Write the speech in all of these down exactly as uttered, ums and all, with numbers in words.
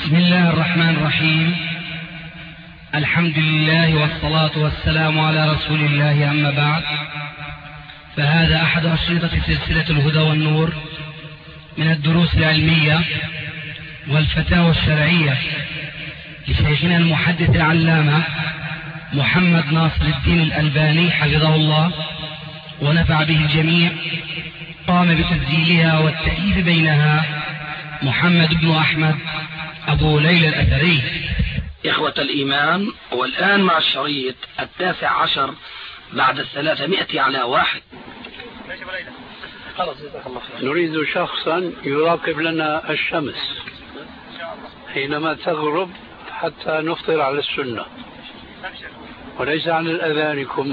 بسم الله الرحمن الرحيم. الحمد لله والصلاة والسلام على رسول الله، أما بعد، فهذا أحد أشرطة سلسلة الهدى والنور من الدروس العلمية والفتاوى الشرعية لشيخنا المحدث العلامة محمد ناصر الدين الألباني حفظه الله ونفع به الجميع. قام بتسجيلها والتأليف بينها محمد بن أحمد أبو ليلى الأثري. إخوة الإيمان، والآن مع الشريط التاسع عشر بعد الثلاثمائة على واحد. نريد شخصا يراقب لنا الشمس حينما تغرب حتى نفطر على السنة وليس عن الأذانكم.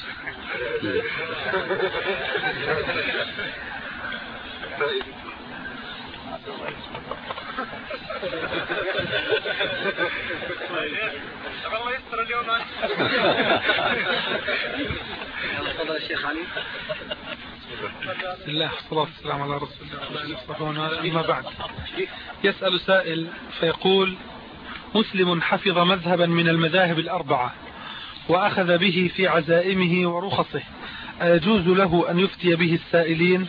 الله يستر اليوم. تفضل الشيخ علي. بسم الله والصلاة والسلام على رسول الله. أما بعد، يسأل سائل فيقول: مسلم حفظ مذهبا من المذاهب الأربعة وأخذ به في عزائمه ورخصه، أيجوز له أن يفتي به السائلين؟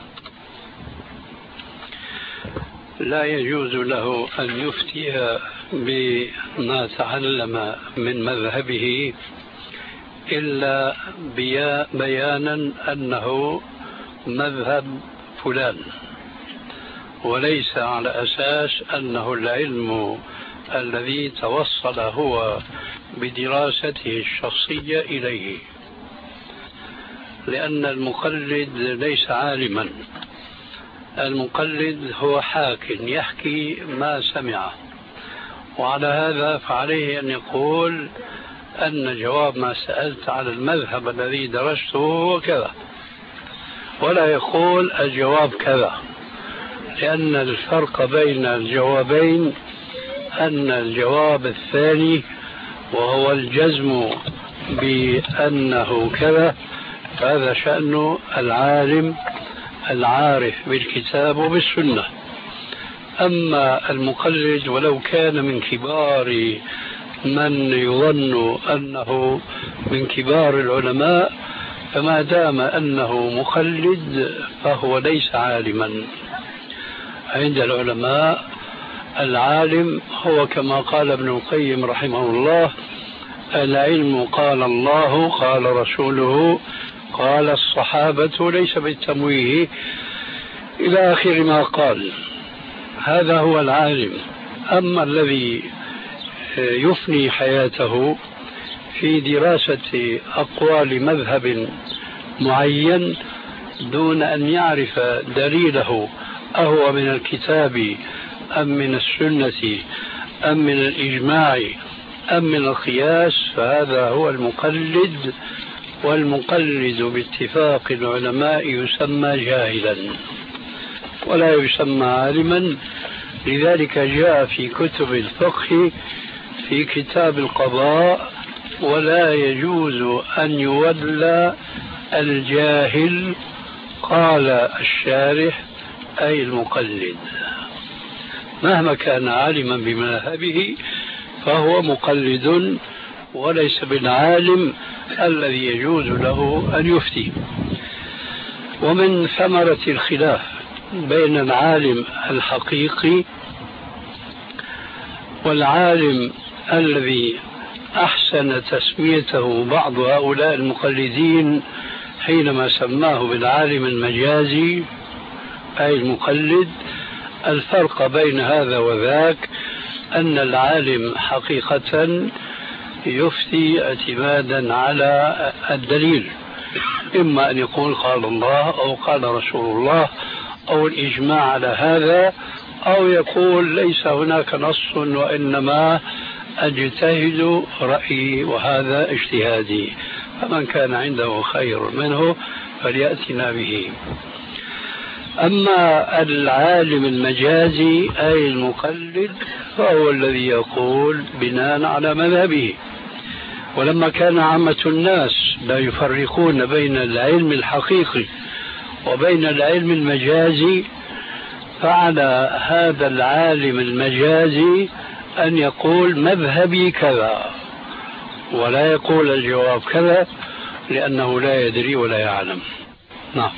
لا يجوز له أن يفتي بما تعلم من مذهبه إلا بيانا أنه مذهب فلان، وليس على أساس أنه العلم الذي توصل هو بدراسته الشخصية إليه، لأن المقلد ليس عالما. المقلد هو حاك يحكي ما سمعه، وعلى هذا فعليه أن يقول أن جواب ما سألت على المذهب الذي درسته هو كذا، ولا يقول الجواب كذا، لأن الفرق بين الجوابين أن الجواب الثاني وهو الجزم بأنه كذا، هذا شأن العالم العارف بالكتاب وبالسنة. أما المقلد ولو كان من كبار من يظن أنه من كبار العلماء، فما دام أنه مقلد فهو ليس عالما. عند العلماء العالم هو كما قال ابن القيم رحمه الله: العلم قال الله قال رسوله قال الصحابة، ليس بالتمويه إلى آخر ما قال. هذا هو العالم. أما الذي يفني حياته في دراسة أقوال مذهب معين دون أن يعرف دليله أهو من الكتاب أم من السنة أم من الإجماع أم من القياس، فهذا هو المقلد، والمقلد باتفاق العلماء يسمى جاهلا ولا يسمى عالما. لذلك جاء في كتب الفقه في كتاب القضاء: ولا يجوز أن يولى الجاهل، قال الشارح أي المقلد. مهما كان عالما بمذهبه فهو مقلد وليس بالعالم الذي يجوز له أن يفتي. ومن ثمرة الخلاف بين العالم الحقيقي والعالم الذي أحسن تسميته بعض هؤلاء المقلدين حينما سماه بالعالم المجازي أي المقلد، الفرق بين هذا وذاك أن العالم حقيقة يفتي اعتمادا على الدليل، إما أن يقول قال الله أو قال رسول الله أو الإجماع على هذا، أو يقول ليس هناك نص وإنما أجتهد رأيي وهذا اجتهادي، فمن كان عنده خير منه فليأتنا به. أما العالم المجازي أي المقلد فهو الذي يقول بناء على مذهبه. ولما كان عامة الناس لا يفرقون بين العلم الحقيقي وبين العلم المجازي، فعلى هذا العالم المجازي أن يقول مذهبي كذا، ولا يقول الجواب كذا، لأنه لا يدري ولا يعلم. نعم.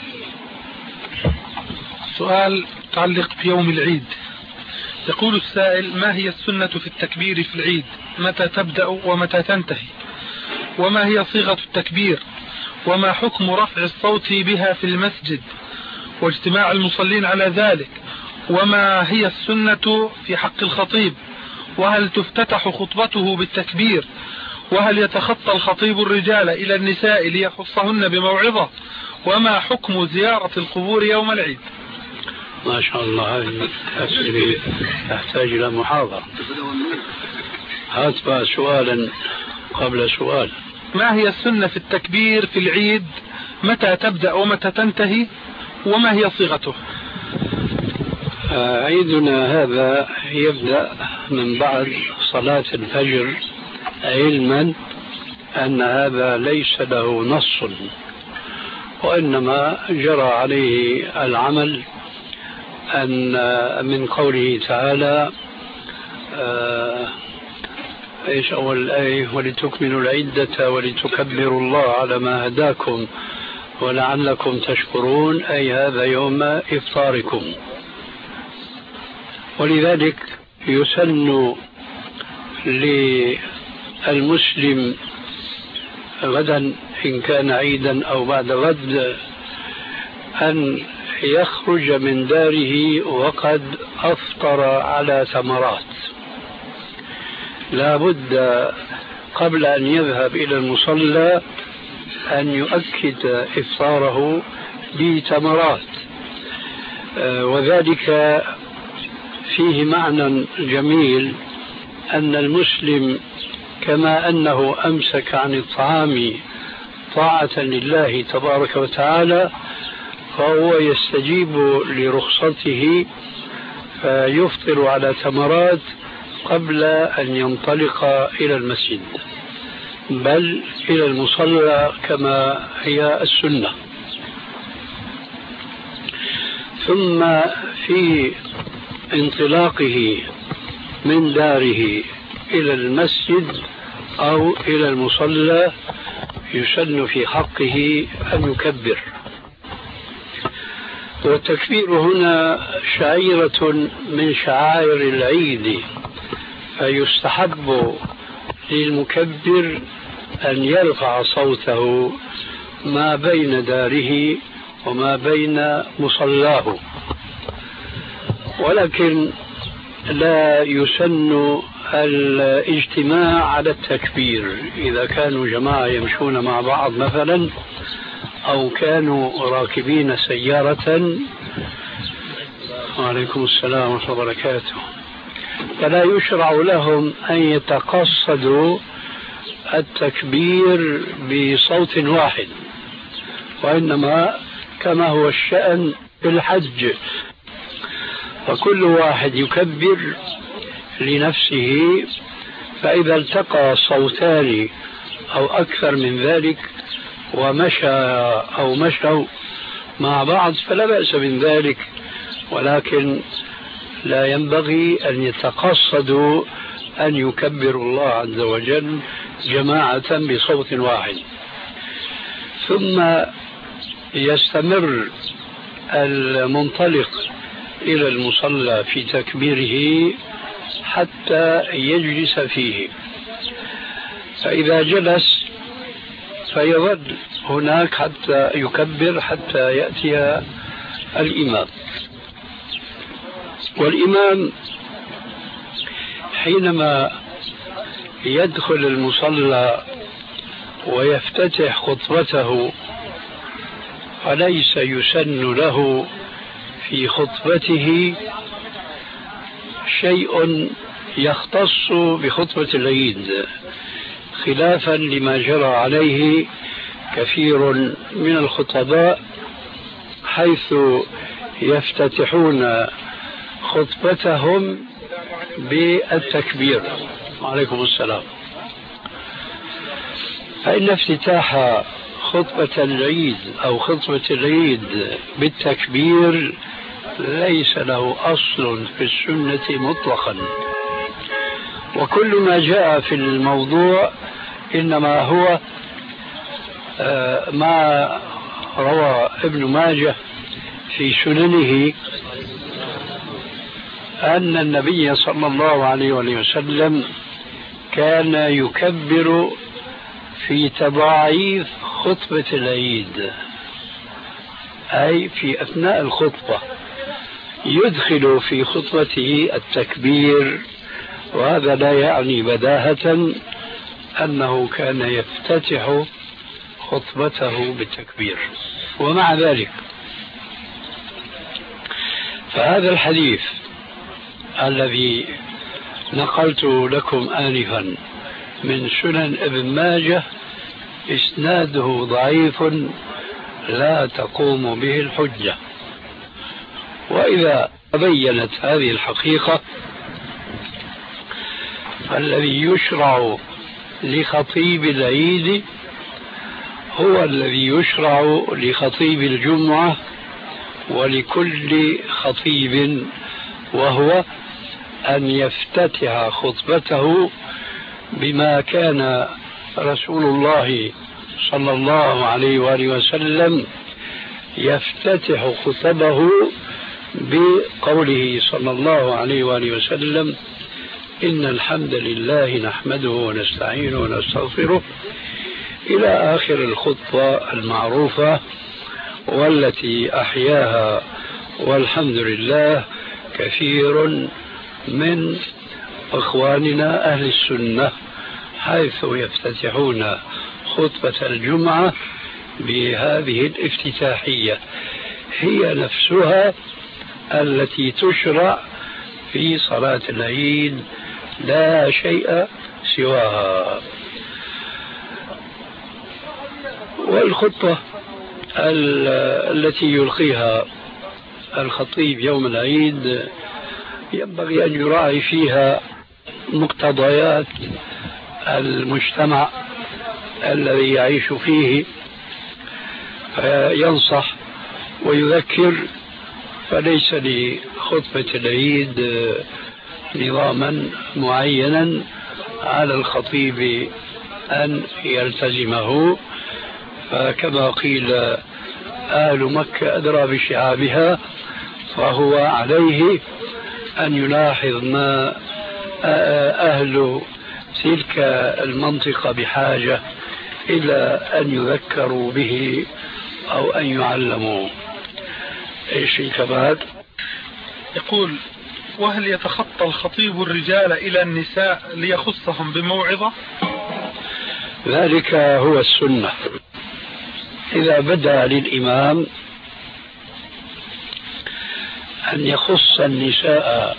سؤال متعلق بيوم العيد. يقول السائل: ما هي السنة في التكبير في العيد؟ متى تبدأ ومتى تنتهي؟ وما هي صيغة التكبير؟ وما حكم رفع الصوت بها في المسجد واجتماع المصلين على ذلك؟ وما هي السنة في حق الخطيب؟ وهل تفتتح خطبته بالتكبير؟ وهل يتخطى الخطيب الرجال إلى النساء ليخصهن بموعظة؟ وما حكم زيارة القبور يوم العيد؟ ما شاء الله، هذه أسئلة تحتاج إلى محاضرة. هات بقى سؤالا قبل سؤال. ما هي السنة في التكبير في العيد؟ متى تبدأ ومتى تنتهي؟ وما هي صيغته؟ عيدنا هذا يبدأ من بعد صلاة الفجر، علما أن هذا ليس له نص، وإنما جرى عليه العمل أن من قوله تعالى آه إيش أول الآية: ولتكملوا العدة ولتكبروا الله على ما هداكم ولعلكم تشكرون، أي هذا يوم إفطاركم. ولذلك يسن للمسلم غدا إن كان عيدا أو بعد غد أن يخرج من داره وقد أفطر على ثمرات. لا بد قبل أن يذهب إلى المصلى أن يؤكد إفطاره بتمرات، وذلك فيه معنى جميل، أن المسلم كما أنه أمسك عن الطعام طاعة لله تبارك وتعالى، فهو يستجيب لرخصته فيفطر على تمرات قبل أن ينطلق إلى المسجد، بل إلى المصلى كما هي السنة. ثم في انطلاقه من داره إلى المسجد أو إلى المصلى يسن في حقه أن يكبر. والتكبير هنا شعيرة من شعائر العيد، فيستحب للمكبر أن يرفع صوته ما بين داره وما بين مصلاه، ولكن لا يسن الاجتماع على التكبير. إذا كانوا جماعة يمشون مع بعض مثلا، أو كانوا راكبين سيارة، وعليكم السلام ورحمة الله وبركاته، فلا يشرع لهم أن يتقصدوا التكبير بصوت واحد، وإنما كما هو الشأن في الحج، فكل واحد يكبر لنفسه، فإذا التقى صوتان أو أكثر من ذلك ومشى أو مشوا مع بعض فلا بأس من ذلك، ولكن لا ينبغي أن يتقصدوا أن يكبروا الله عز وجل جماعة بصوت واحد. ثم يستمر المنطلق إلى المصلى في تكبيره حتى يجلس فيه، فإذا جلس فيظل هناك حتى يكبر حتى يأتي الإمام. والإمام حينما يدخل المصلى ويفتتح خطبته فليس يسن له في خطبته شيء يختص بخطبة العيد، خلافا لما جرى عليه كثير من الخطباء، حيث يفتتحون خطبتهم بالتكبير. وعليكم السلام. فإن افتتاح خطبة العيد أو خطبة العيد بالتكبير ليس له أصل في السنة مطلقا، وكل ما جاء في الموضوع إنما هو ما روى ابن ماجه في سننه أن النبي صلى الله عليه وسلم كان يكبر في تضاعيف خطبة العيد، أي في أثناء الخطبة يدخل في خطبته التكبير، وهذا لا يعني بداهة أنه كان يفتتح خطبته بالتكبير. ومع ذلك فهذا الحديث الذي نقلت لكم آنفا من سنن ابن ماجه إسناده ضعيف لا تقوم به الحجة. وإذا تبينت هذه الحقيقة فالذي يشرع لخطيب العيد هو الذي يشرع لخطيب الجمعة ولكل خطيب، وهو أن يفتتح خطبته بما كان رسول الله صلى الله عليه وآله وسلم يفتتح خطبه بقوله صلى الله عليه وآله وسلم: إن الحمد لله نحمده ونستعينه ونستغفره، إلى آخر الخطبة المعروفة والتي أحياها والحمد لله كثير من إخواننا أهل السنة، حيث يفتتحون خطبة الجمعة بهذه الافتتاحية، هي نفسها التي تشرع في صلاة العيد لا شيء سواها. والخطبة التي يلقيها الخطيب يوم العيد ينبغي أن يراعي فيها مقتضيات المجتمع الذي يعيش فيه، فينصح ويذكر، فليس لخطبة العيد نظاما معينا على الخطيب أن يلتزمه، فكما قيل أهل مكة أدرى بشعابها، فهو عليه أن يلاحظ ما أهل تلك المنطقة بحاجة إلى أن يذكروا به أو أن يعلموا. إيش كمان؟ يقول: وهل يتخطى الخطيب الرجال إلى النساء ليخصهم بموعظة؟ ذلك هو السنة. إذا بدا للإمام أن يخص النساء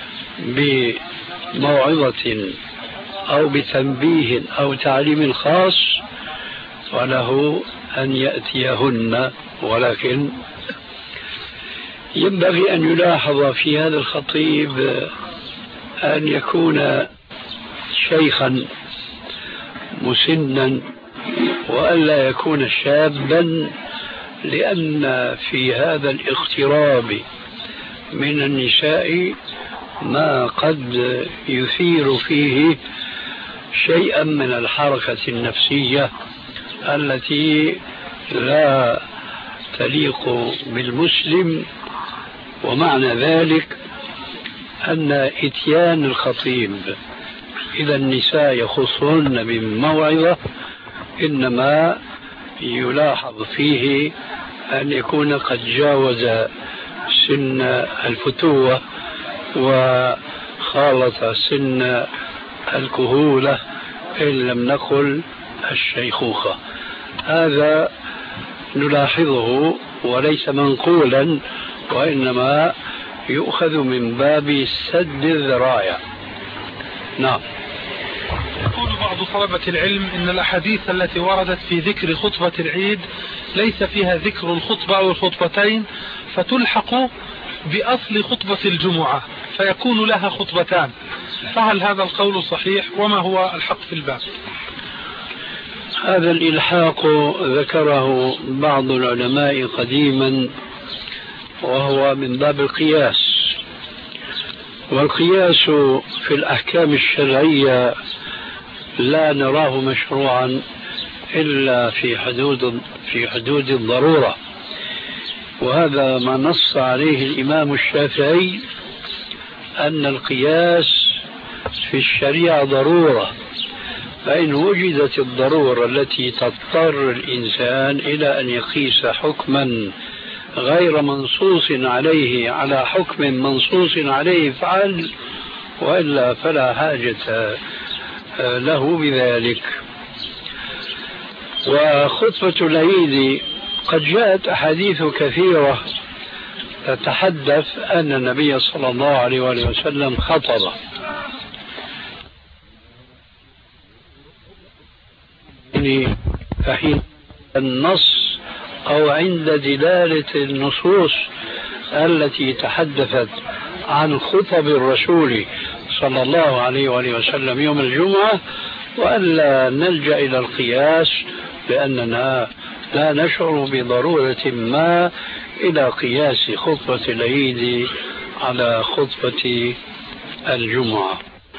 بموعظة أو بتنبيه أو تعليم خاص فله أن يأتيهن، ولكن ينبغي أن يلاحظ في هذا الخطيب أن يكون شيخا مسنا وألا يكون شابا، لأن في هذا الاقتراب من النساء ما قد يثير فيه شيئا من الحركة النفسية التي لا تليق بالمسلم. ومعنى ذلك أن إتيان الخطيب إذا النساء يخصهن بموعظة إنما يلاحظ فيه أن يكون قد جاوز سن الفتوة وخالط سن الكهولة إن لم نقل الشيخوخة. هذا نلاحظه وليس منقولا، وإنما يؤخذ من باب سد الذرائع. نعم. يقول بعض طلبة العلم إن الأحاديث التي وردت في ذكر خطبة العيد ليس فيها ذكر الخطبة أو الخطبتين، فتلحق بأصل خطبة الجمعة فيكون لها خطبتان، فهل هذا القول صحيح؟ وما هو الحق في الباب؟ هذا الإلحاق ذكره بعض العلماء قديما وهو من باب القياس. والقياس في الأحكام الشرعية لا نراه مشروعا إلا في حدود في حدود الضرورة، وهذا ما نص عليه الإمام الشافعي أن القياس في الشريعة ضرورة، فإن وجدت الضرورة التي تضطر الإنسان إلى أن يقيس حكما غير منصوص عليه على حكم منصوص عليه فعل، وإلا فلا حاجة له بذلك. وخطبة العيد قد جاءت أحاديث كثيرة تتحدث أن النبي صلى الله عليه وآله وسلم خطب، فحين النص أو عند دلالة النصوص التي تحدثت عن خطب الرسول صلى الله عليه وآله وسلم يوم الجمعة، وألا نلجأ إلى القياس لأننا لا نشعر بضرورة ما إلى قياس خطبة العيد على خطبة الجمعة.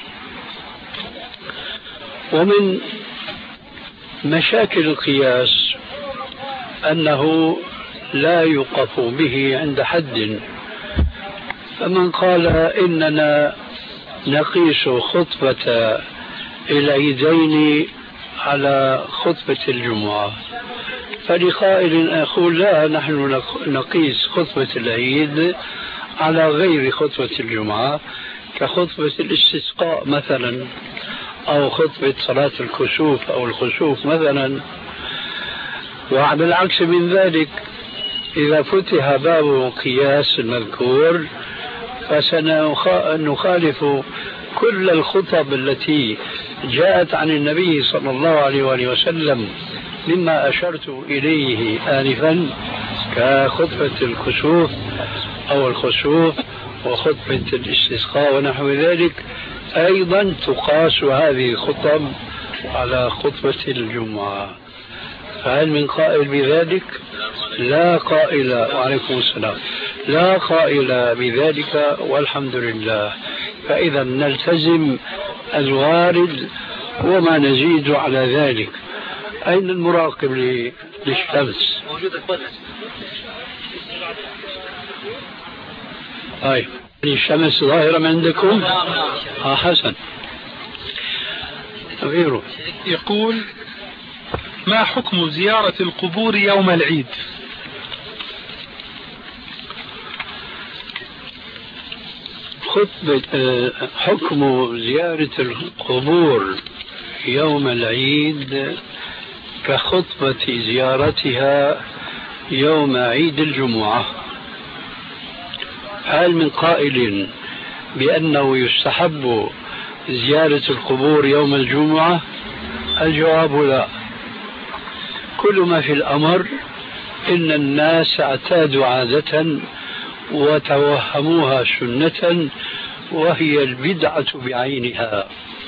ومن مشاكل القياس أنه لا يوقف به عند حد، فمن قال إننا نقيس خطبة العيدين على خطبة الجمعة، فلقائل أقول لا، نحن نقيس خطبة العيد على غير خطبة الجمعة كخطبة الاستسقاء مثلا، أو خطبة صلاة الكسوف أو الخسوف مثلا. وعلى العكس من ذلك إذا فتح باب قياس المذكور فسنخالف كل الخطب التي جاءت عن النبي صلى الله عليه وآله وسلم مما أشرت إليه آنفا كخطبة الكسوف أو الخسوف وخطبة الاستسقاء ونحو ذلك. أيضا تقاس هذه الخطب على خطبة الجمعة. فهل من قائل بذلك؟ لا قائل. وعليكم السلام. لا قائل بذلك والحمد لله. فإذا نلتزم الوارد وما نزيد على ذلك. أين المراقب للشمس؟ طيب الشمس ظاهرة من عندكم؟ آه حسن. غيره يقول: ما حكم زيارة القبور يوم العيد؟ خطبة حكم زيارة القبور يوم العيد كخطبة زيارتها يوم عيد الجمعة. هل من قائل بأنه يستحب زيارة القبور يوم الجمعة؟ الجواب لا. كل ما في الأمر إن الناس اعتادوا عادة وتوهموها سنة وهي البدعة بعينها،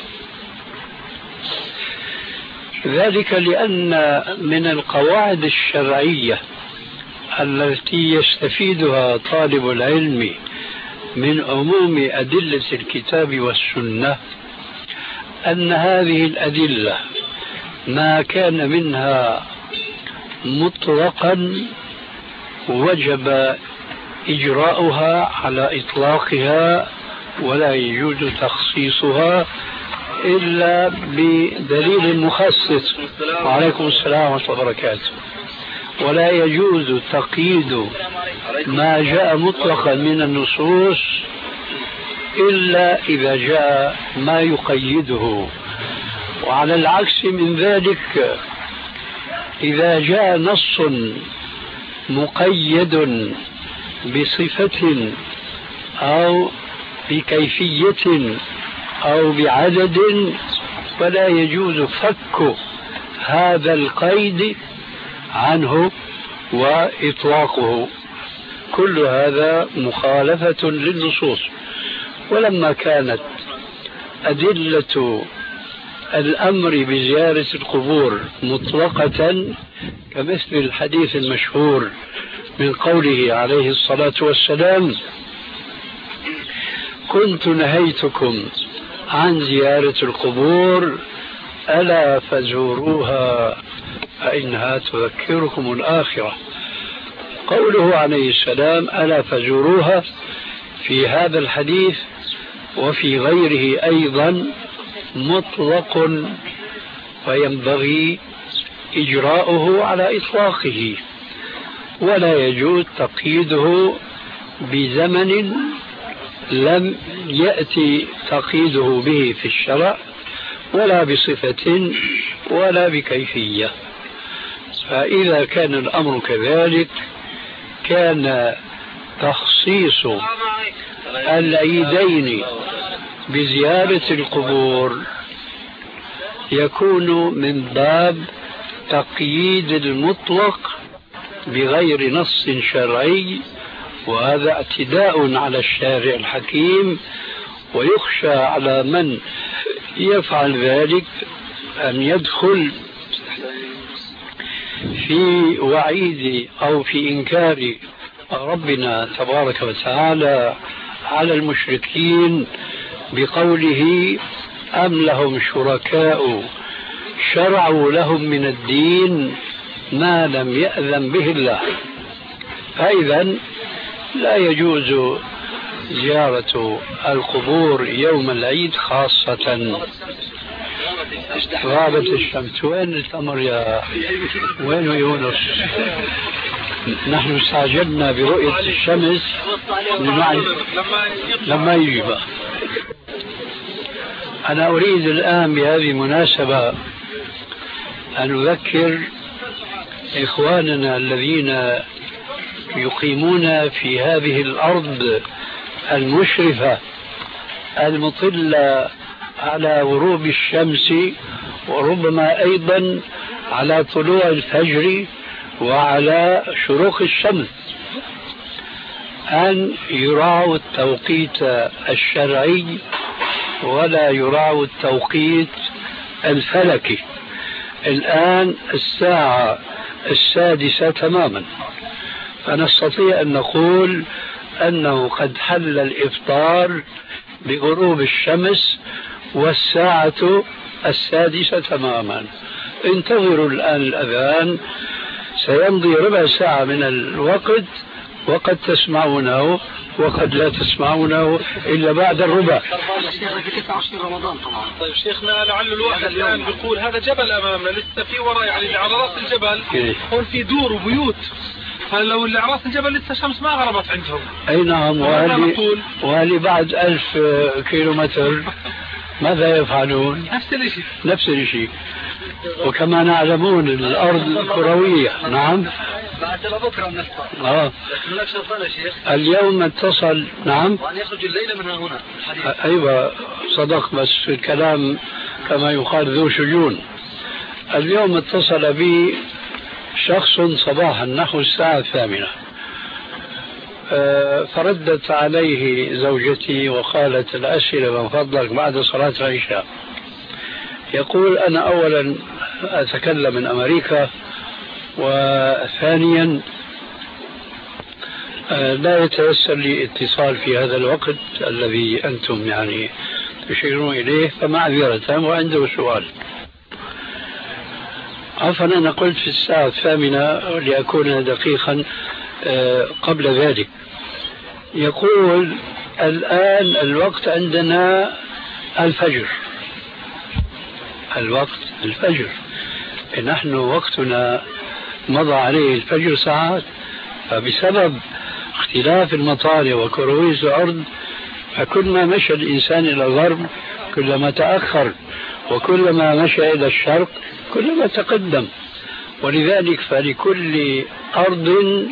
ذلك لأن من القواعد الشرعية التي يستفيدها طالب العلم من عموم أدلة الكتاب والسنة أن هذه الأدلة ما كان منها مطلقا وجب إجراؤها على إطلاقها ولا يجوز تخصيصها إلا بدليل مخصص. وعليكم السلام ورحمة الله وبركاته. ولا يجوز تقييد ما جاء مطلقا من النصوص إلا إذا جاء ما يقيده. وعلى العكس من ذلك إذا جاء نص مقيد بصفة أو بكيفية أو بعدد فلا يجوز فك هذا القيد عنه وإطلاقه. كل هذا مخالفة للنصوص. ولما كانت أدلة الأمر بزيارة القبور مطلقة كمثل الحديث المشهور من قوله عليه الصلاة والسلام: كنت نهيتكم عن زيارة القبور ألا فزوروها فإنها تذكركم الآخرة. قوله عليه السلام ألا فزوروها في هذا الحديث وفي غيره أيضا مطلق، وينبغي إجراؤه على إطلاقه، ولا يجوز تقييده بزمن لم يأتي تقييده به في الشرع، ولا بصفة ولا بكيفية. فإذا كان الأمر كذلك كان تخصيص العيدين بزيارة القبور يكون من باب تقييد المطلق بغير نص شرعي، وهذا اعتداء على الشارع الحكيم، ويخشى على من يفعل ذلك أن يدخل في وعيد أو في إنكار ربنا تبارك وتعالى على المشركين بقوله: أم لهم شركاء شرعوا لهم من الدين ما لم يأذن به الله. فإذا لا يجوز زيارة القبور يوم العيد خاصة. غابت الشمس. وين التمر يا وين يونس؟ نحن استعجلنا برؤية الشمس لما يجي. أنا أريد الآن بهذه المناسبة أن أذكر إخواننا الذين يقيمون في هذه الأرض المشرفة المطلة على غروب الشمس، وربما أيضا على طلوع الفجر وعلى شروق الشمس، أن يراعوا التوقيت الشرعي ولا يراعوا التوقيت الفلكي. الآن الساعة السادسة تماما، فنستطيع أن نقول أنه قد حل الإفطار بغروب الشمس والساعة السادسة تماما. انتظروا الآن الأذان، سيمضي ربع ساعة من الوقت، وقد تسمعونه وقد لا تسمعونه إلا بعد الربع. طيب شيخنا، لعل الواحد الآن بيقول هذا جبل أمامنا لسه في وراء، يعني على رأس الجبل هون في دور وبيوت، فلو اللي على رأس الجبل لسه شمس ما غربت عندهم. أي نعم. وهذه وهذه بعد ألف كيلومتر ماذا يفعلون؟ نفس الشيء نفس الشيء. وكما نعلمون الأرض كروية. نعم. بعد بكرة نفطر. آه. لكن لك شرطنا شيخ. اليوم اتصل. نعم. وأن يخرج الليلة من هنا. أيوة صدق، بس في الكلام كما يقال ذو شجون. اليوم اتصل بي شخص صباحا نحو الساعة الثامنة، فردت عليه زوجتي وقالت: الأسئلة من فضلك بعد صلاة العشاء. يقول: أنا أولا أتكلم من أمريكا، وثانيا لا يتيسر لي اتصال في هذا الوقت الذي أنتم يعني تشيرون إليه، فمعذرة، وعنده سؤال. عفوا، أنا قلت في الساعة الثامنة لأكون دقيقا قبل ذلك. يقول: الآن الوقت عندنا الفجر، الوقت الفجر، نحن وقتنا مضى عليه الفجر ساعات، فبسبب اختلاف المطالع وكروية الأرض فكل ما مشى الإنسان إلى الغرب كلما تأخر، وكلما مشى إلى الشرق كلما تقدم. ولذلك فلكل أرض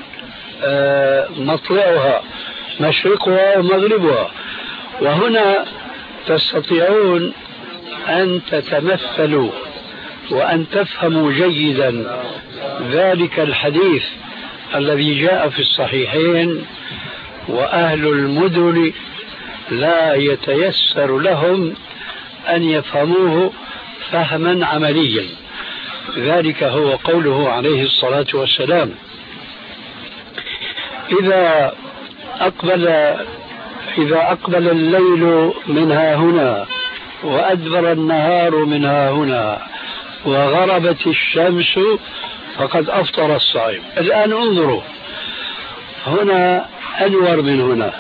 مطلعها مشرقها ومغربها. وهنا تستطيعون أن تتمثلوا وأن تفهموا جيدا ذلك الحديث الذي جاء في الصحيحين: وأهل المدن لا يتيسر لهم أن يفهموه فهما عمليا. ذلك هو قوله عليه الصلاة والسلام: إذا أقبل إذا أقبل الليل من ها هنا وأدبر النهار من ها هنا وغربت الشمس فقد أفطر الصائم. الآن انظروا، هنا أنور من هنا،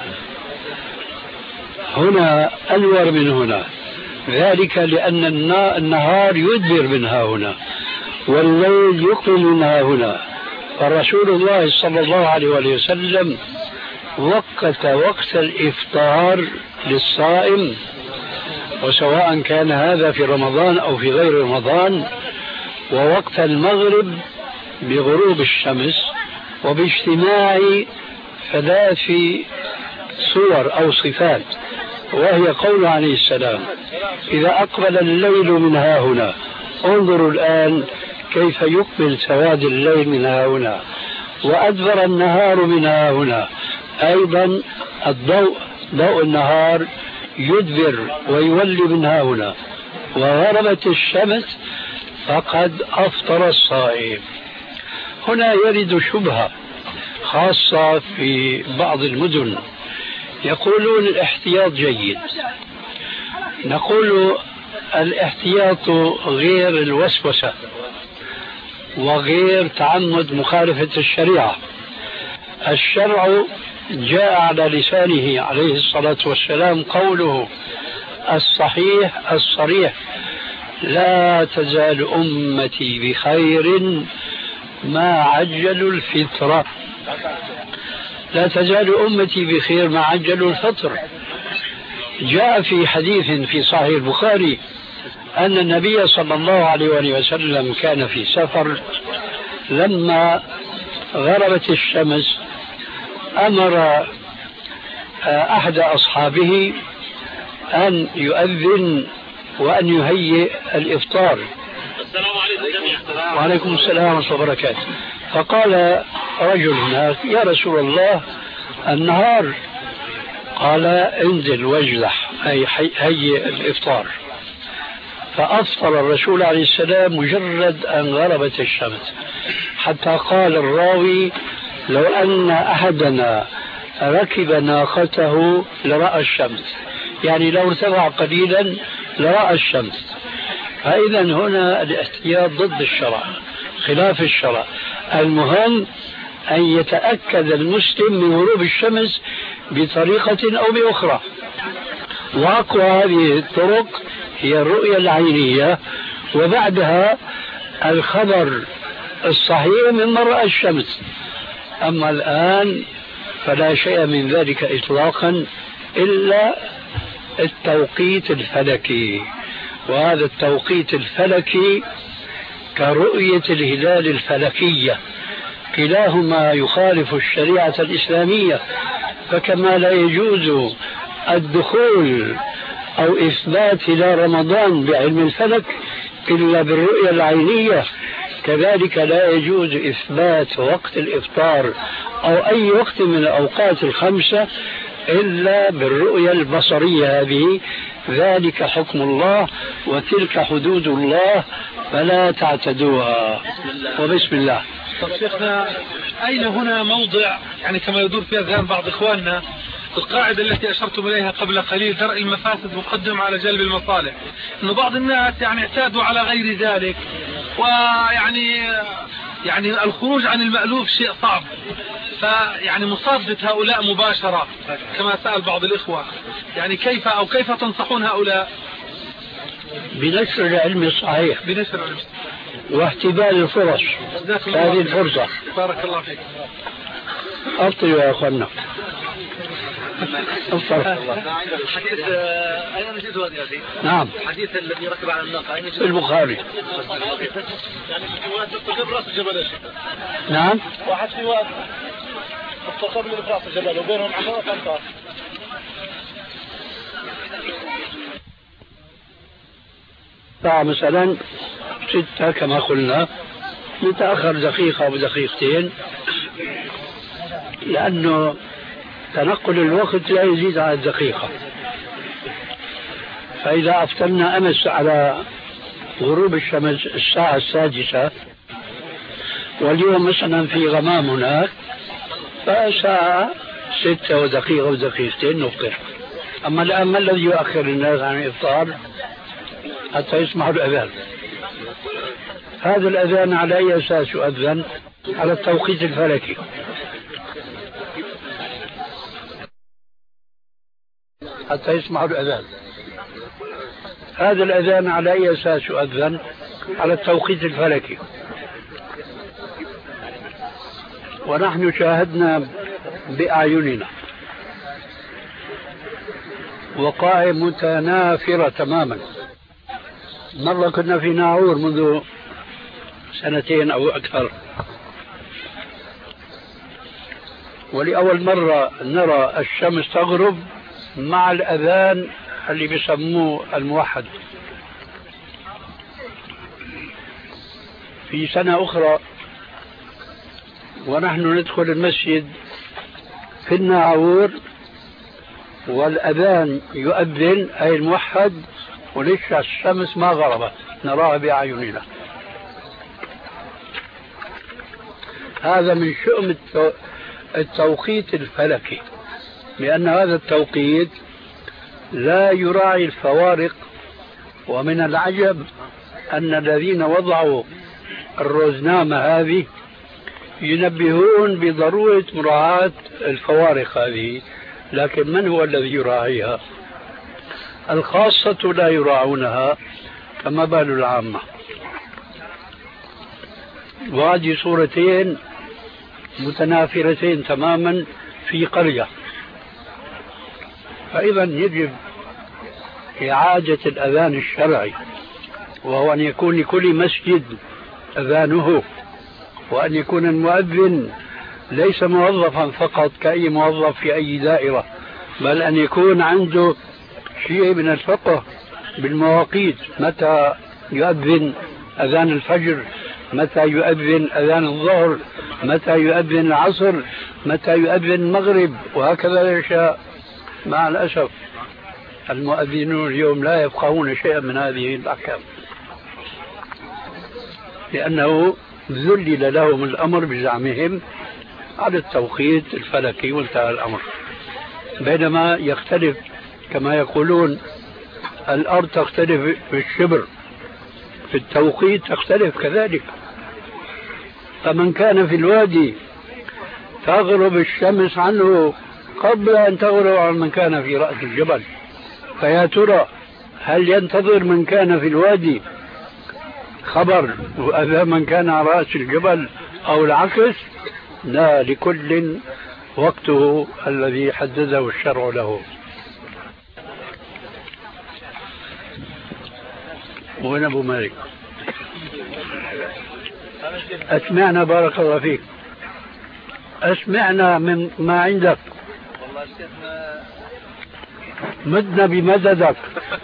هنا أنور من هنا، ذلك لأن النهار يدبر من ها هنا والليل يقبل من ها هنا. فرسول الله صلى الله عليه وسلم وقت وقت الإفطار للصائم، وسواء كان هذا في رمضان أو في غير رمضان، ووقت المغرب بغروب الشمس، وباجتماع ثلاث صور أو صفات، وهي قول عليه السلام: إذا أقبل الليل من ها هنا، انظروا الآن كيف يقبل سواد الليل من ها هنا، وأدبر النهار من ها هنا، أيضا الضوء ضوء النهار يدبر ويولي من ها هنا، وغربت الشمس فقد أفطر الصائم. هنا يرد شبهة خاصة في بعض المدن، يقولون الاحتياط جيد. نقول الاحتياط غير الوسوسة وغير تعمد مخالفة الشريعة. الشرع جاء على لسانه عليه الصلاة والسلام قوله الصحيح الصريح: لا تزال أمتي بخير ما عجلوا الفطرة. لا تزال أمتي بخير ما عجلوا الفطر. جاء في حديث في صحيح البخاري أن النبي صلى الله عليه وسلم كان في سفر، لما غربت الشمس أمر أحد أصحابه أن يؤذن وأن يهيئ الإفطار. السلام عليكم جميعا. وعليكم السلام ورحمة الله وبركاته. فقال رجل هناك: يا رسول الله النهار. قال: انزل واجلح، أي هيئ الإفطار. فأفطر الرسول عليه السلام مجرد أن غربت الشمس، حتى قال الراوي: لو أن أحدنا ركب ناقته لرأى الشمس، يعني لو ارتفع قليلا لرأى الشمس. فإذا هنا الاحتياط ضد الشرع، خلاف الشرع. المهم أن يتأكد المسلم من غروب الشمس بطريقة أو بأخرى، وأقوى هذه الطرق هي الرؤية العينية، وبعدها الخبر الصحيح من رأى الشمس. أما الآن فلا شيء من ذلك إطلاقا إلا التوقيت الفلكي، وهذا التوقيت الفلكي كرؤية الهلال الفلكية، كلاهما يخالف الشريعة الإسلامية. فكما لا يجوز الدخول أو إثبات إلى رمضان بعلم الفلك إلا بالرؤية العينية، كذلك لا يجوز إثبات وقت الإفطار أو أي وقت من الأوقات الخمسة إلا بالرؤية البصرية هذه. ذلك حكم الله وتلك حدود الله فلا تعتدوها. وبسم الله. طب شيخنا، أين هنا موضع يعني كما يدور في أذهان بعض إخواننا القاعدة التي أشرتم إليها قبل قليل: درء المفاسد مقدم على جلب المصالح؟ إنه بعض الناس يعني اعتادوا على غير ذلك، ويعني يعني الخروج عن المألوف شيء صعب، فيعني مصادة هؤلاء مباشرة كما سأل بعض الإخوة، يعني كيف أو كيف تنصحون هؤلاء؟ بنشر العلم الصحيح، بنشر العلم واحتمال الفرص. هذه الفرصة. بارك الله فيك. أطيوا يا أخوانا. حديث أين نجده هذا يا أخي؟ نعم. الحديث الذي ركب على الناقة أين نجده؟ البخاري. يعني تستقر رأس الجبل يا شيخ. نعم. واحد في واحد مستقر من رأس الجبل وبينهم عشرة أمتار. مثلا ستة كما قلنا، نتأخر دقيقة أو دقيقتين، لأنه تنقل الوقت لا يزيد على الدقيقة. فإذا أفترنا أمس على غروب الشمس الساعة السادسة، واليوم مثلا في غمام هناك، فساعة ستة ودقيقة ودقيقتين نفطر. أما الآن ما الذي يؤخر الناس عن الإفطار حتى يسمعوا الأذان؟ هذا الأذان على أي أساس يؤذن؟ على التوقيت الفلكي. حتى يسمعوا الأذان. هذا الأذان على أي أساس يؤذن؟ على التوقيت الفلكي. ونحن شاهدنا بأعيننا وقائع متنافرة تماما. مرة كنا في ناعور منذ سنتين أو أكثر، ولأول مرة نرى الشمس تغرب مع الأذان اللي بيسموه الموحد. في سنة أخرى ونحن ندخل المسجد في الناعور والأذان يؤذن أي الموحد ولسه الشمس ما غربت نراها بأعيننا. هذا من شؤم التوقيت الفلكي، لأن هذا التوقيت لا يراعي الفوارق. ومن العجب أن الذين وضعوا الروزنامة هذه ينبهون بضرورة مراعاة الفوارق هذه، لكن من هو الذي يراعيها؟ الخاصة لا يراعونها، فما بال العامة؟ وهذه صورتين متنافرتين تماما في قرية. فإذا يجب إعادة الأذان الشرعي، وهو أن يكون لكل مسجد أذانه، وأن يكون المؤذن ليس موظفا فقط كأي موظف في أي دائرة، بل أن يكون عنده شيء من الفقه بالمواقيت، متى يؤذن أذان الفجر، متى يؤذن أذان الظهر، متى يؤذن العصر، متى يؤذن المغرب، وهكذا يشاء. مع الأسف المؤذنون اليوم لا يفقهون شيئا من هذه الأحكام، لأنه ذلل لهم الأمر بزعمهم على التوقيت الفلكي وانتهى الأمر. بينما يختلف كما يقولون، الأرض تختلف في الشبر، في التوقيت تختلف كذلك. فمن كان في الوادي تغرب الشمس عنه قبل أن تغرب عن من كان في رأس الجبل، فيا ترى هل ينتظر من كان في الوادي خبر وأذى من كان على رأس الجبل أو العكس؟ لا، لكل وقته الذي حدده الشرع له. وين أبو مالك؟ أسمعنا بارك الله فيك، أسمعنا من ما عندك. والله شيخنا مدنا بمددك.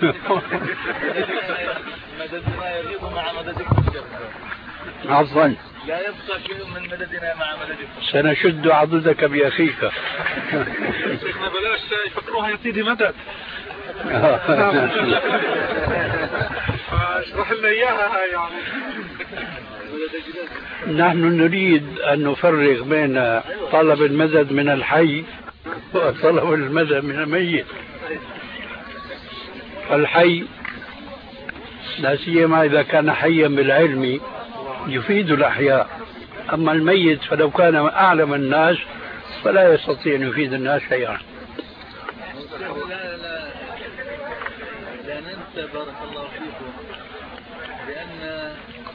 مددنا يغيب مع مددكم. عفوا، لا يبقى شيء من مددنا مع مددكم. سنشد عضدك بأخيك. شيخنا بلاش يفكروها يا سيدي مدد. اشرح لنا اياها يعني. نحن نريد أن نفرق بين طلب المدد من الحي وطلب المدد من الميت. الحي لا سيما إذا كان حيا بالعلم يفيد الأحياء، أما الميت فلو كان أعلم الناس فلا يستطيع أن يفيد الناس شيئا. لا لا لا ننسى بارك الله فيكم بأن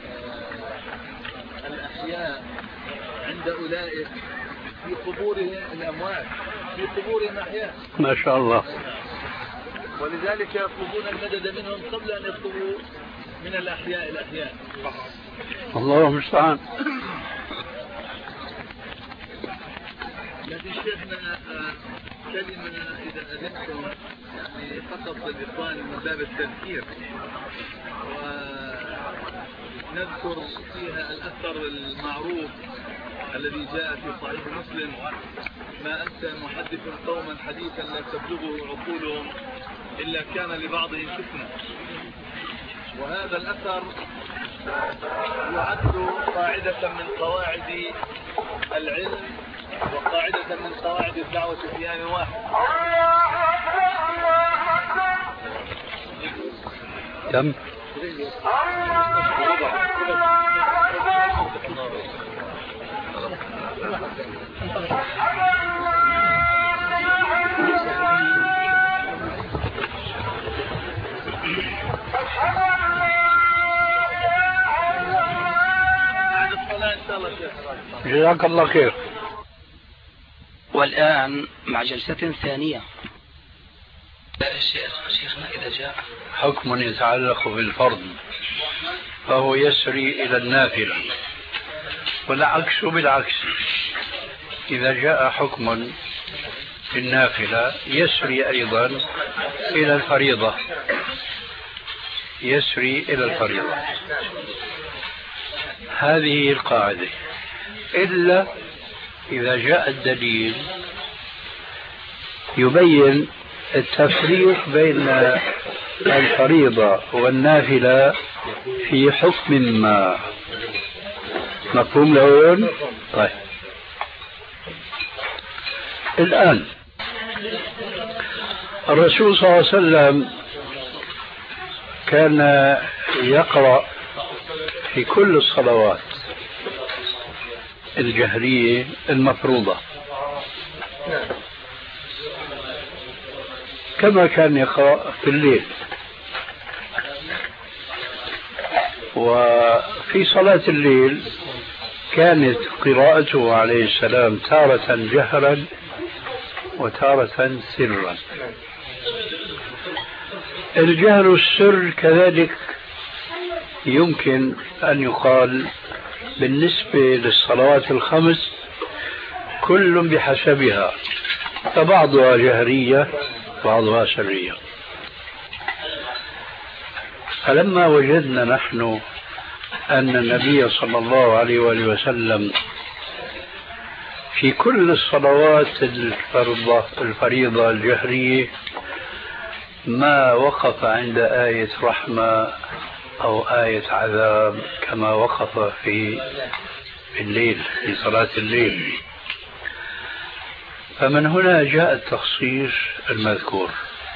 الأحياء عند أولئك في قبورهم الأموات، في قبورهم أحياء ما شاء الله، ولذلك يطلبون المدد منهم قبل أن يطلبوا من الأحياء الأحياء. الله المستعان. لكن شيخنا كلمة إذا أذنتم يعني فقط للإخوان من باب التذكير، ونذكر فيها الأثر المعروف الذي جاء في صحيح مسلم: ما أنت محدث قوما حديثا لا تبلغه عقولهم إلا كان لبعضهم فتنة. وهذا الأثر يعد قاعدة من قواعد العلم وقاعدة من قواعد الدعوة في آن واحد. كم؟ جزاك الله خير. والآن مع جلسة ثانية. شيخنا إذا جاء حكم يتعلق بالفرض فهو يسري إلى النافلة، والعكس بالعكس، إذا جاء حكم في النافلة يسري أيضا إلى الفريضة، يسري إلى الفريضة. هذه القاعدة، إلا إذا جاء الدليل يبين التفريق بين الفريضة والنافلة في حكم ما. مفهوم لهون؟ طيب، الآن الرسول صلى الله عليه وسلم كان يقرأ في كل الصلوات الجهرية المفروضة كما كان يقرأ في الليل. وفي صلاة الليل كانت قراءته عليه السلام تارة جهرا وتارة سرا. الجهر السر كذلك يمكن أن يقال بالنسبة للصلوات الخمس كل بحسبها، فبعضها جهرية بعضها سرية. فلما وجدنا نحن أن النبي صلى الله عليه وآله وسلم في كل الصلوات الفريضة الفريضة الجهرية ما وقف عند آية رحمة أو آية عذاب كما وقف في الليل في صلاة الليل، فمن هنا جاء التخصيص المذكور.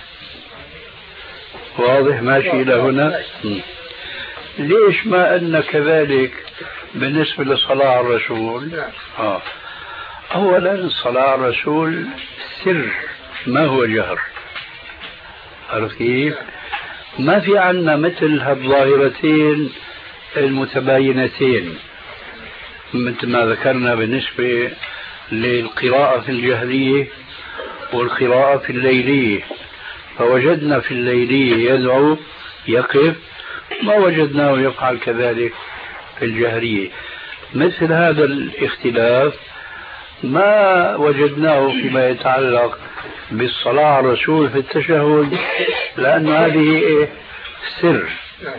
واضح ماشي إلى هنا؟ ليش ما أن كذلك بالنسبة للصلاة على الرسول؟ آه. أولا الصلاة على الرسول سر ما هو جهر، عرفت كيف؟ ما في عنا مثل هالظاهرتين المتباينتين مثل ما ذكرنا بالنسبة للقراءة في الجهرية والقراءة في الليلية. فوجدنا في الليلية يدعو يقف، ما وجدناه يفعل كذلك في الجهرية. مثل هذا الاختلاف ما وجدناه فيما يتعلق بالصلاة على الرسول في التشهد، لأن هذه سر.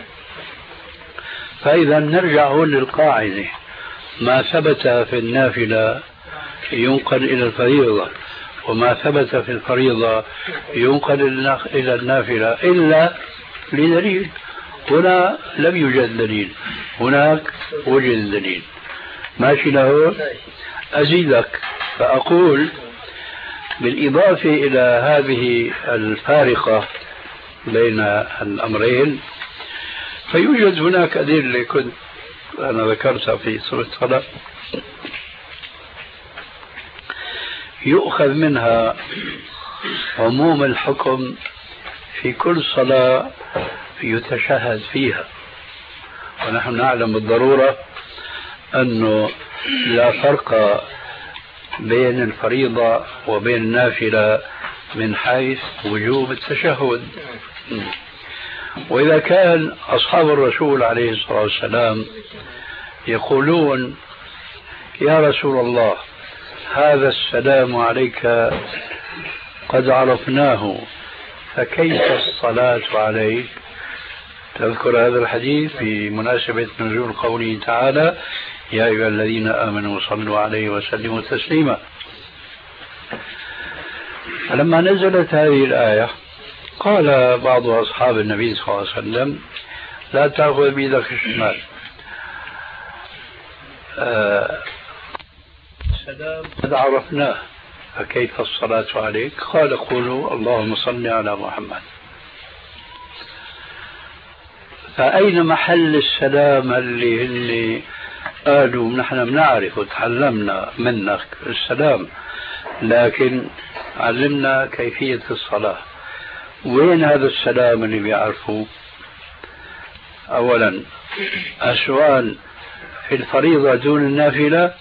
فإذا نرجع هون للقاعدة، ما ثبت في النافلة ينقل إلى الفريضة، وما ثبت في الفريضة ينقل إلى النافلة إلا لدليل. هنا لم يوجد دليل، هناك وجد دليل. ماشي له؟ أزيدك فأقول بالإضافة إلى هذه الفارقة بين الأمرين فيوجد هناك أدلة كنت أنا ذكرتها في سورة الصلاة يؤخذ منها عموم الحكم في كل صلاة يتشهد فيها. ونحن نعلم بالضرورة أنه لا فرق بين الفريضة وبين النافلة من حيث وجوب التشهد. وإذا كان أصحاب الرسول عليه الصلاة والسلام يقولون يا رسول الله هذا السلام عليك قد عرفناه فكيف الصلاة عليك؟ تذكر هذا الحديث في مناسبة نزول قوله تعالى يا أيها الذين آمنوا صلوا عليه وسلموا تسليما. فلما نزلت هذه الآية قال بعض أصحاب النبي صلى الله عليه وسلم لا تأخذ بيدك الشمال. آه السلام قد عرفناه، فكيف الصلاة عليك؟ قال قولوا اللهم صل على محمد. فأين محل السلام اللي اللي قالوا نحن بنعرف وتعلمنا منك السلام لكن علمنا كيفية الصلاة؟ وين هذا السلام اللي بيعرفوه؟ أولا السؤال في الفريضة دون النافلة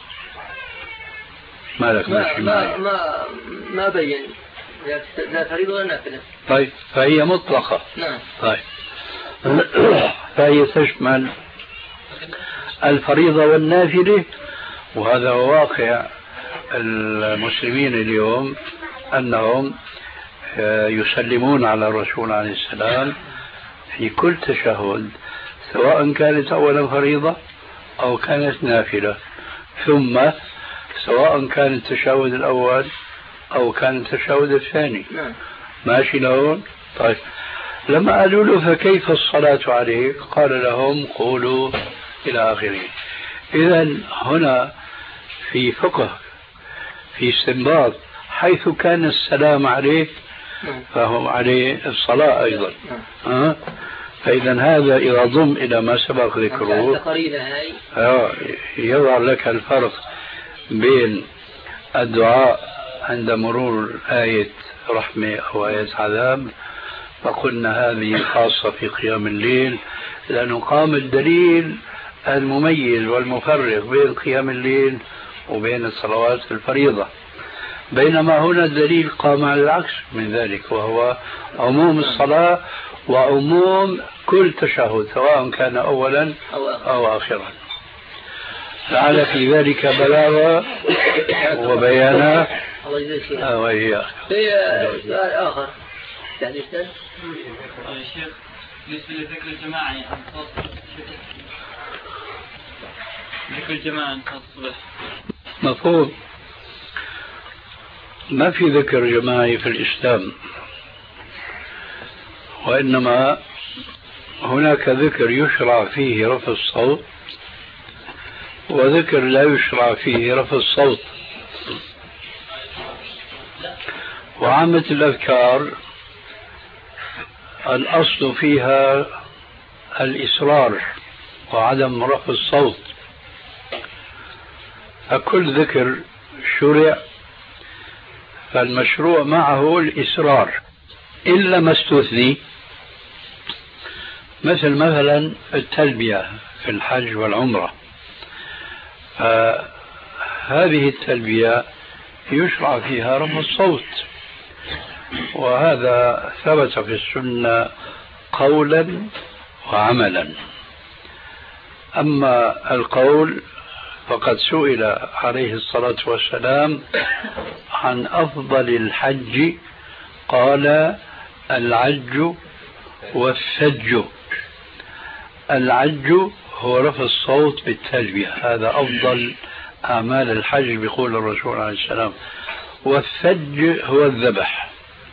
ما لك ما ما ما, ما بين لا فريضة ولا نافلة. طيب فهي مطلقة. نعم. طيب فهي تشمل الفريضة والنافلة، وهذا واقع المسلمين اليوم أنهم يسلمون على الرسول عليه السلام في كل تشهد سواء كانت أولا فريضة أو كانت نافلة، ثم سواء كان التشهد الأول أو كان التشهد الثاني. ماشي لهون؟ طيب لما قالوا له فكيف الصلاة عليك؟ قال لهم قولوا إلى آخره. إذن هنا في فقه في استنباط حيث كان السلام عليه فهم عليه الصلاة أيضا. أه؟ فإذا هذا إذا ضم إلى ما سبق ذكره يظهر لك الفرق بين الدعاء عند مرور آية رحمة أو آية عذاب، فقلنا هذه خاصة في قيام الليل لأنه قام الدليل المميز والمفرق بين قيام الليل وبين الصلوات الفريضة، بينما هنا الدليل قام على العكس من ذلك وهو عموم الصلاة وعموم كل تشهد سواء كان أولا أو آخرا. لعل في ذلك بلاغة وبيانا. وهي سؤال آخر يعني أستاذ الشيخ بالنسبة لذكر الجماعة عن ذكر الجماعة عن الصبح مفهوم. ما في ذكر جماعي في الإسلام، وإنما هناك ذكر يشرع فيه رفع الصوت وذكر لا يشرع فيه رفع الصوت. وعامة الأذكار الأصل فيها الإصرار وعدم رفع الصوت، فكل ذكر شرع فالمشروع معه الإصرار إلا ما استثني، مثل مثلا التلبية في الحج والعمرة، فهذه التلبية يشرع فيها رفع الصوت، وهذا ثبت في السنة قولا وعملا. أما القول فقد سئل عليه الصلاة والسلام عن أفضل الحج قال العج والسج. العج هو رفع الصوت بالتلبية، هذا أفضل أعمال الحج بقول الرسول عليه السلام، والسج هو الذبح.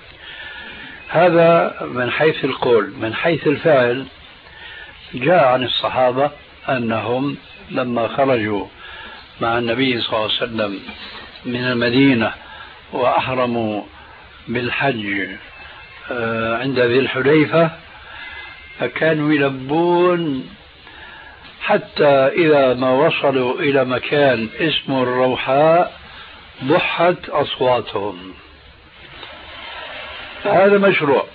هذا من حيث القول. من حيث الفعل جاء عن الصحابة أنهم لما خرجوا مع النبي صلى الله عليه وسلم من المدينة وأحرموا بالحج عند ذي الحليفة فكانوا يلبون حتى إذا ما وصلوا إلى مكان اسمه الروحاء بحت أصواتهم. هذا مشروع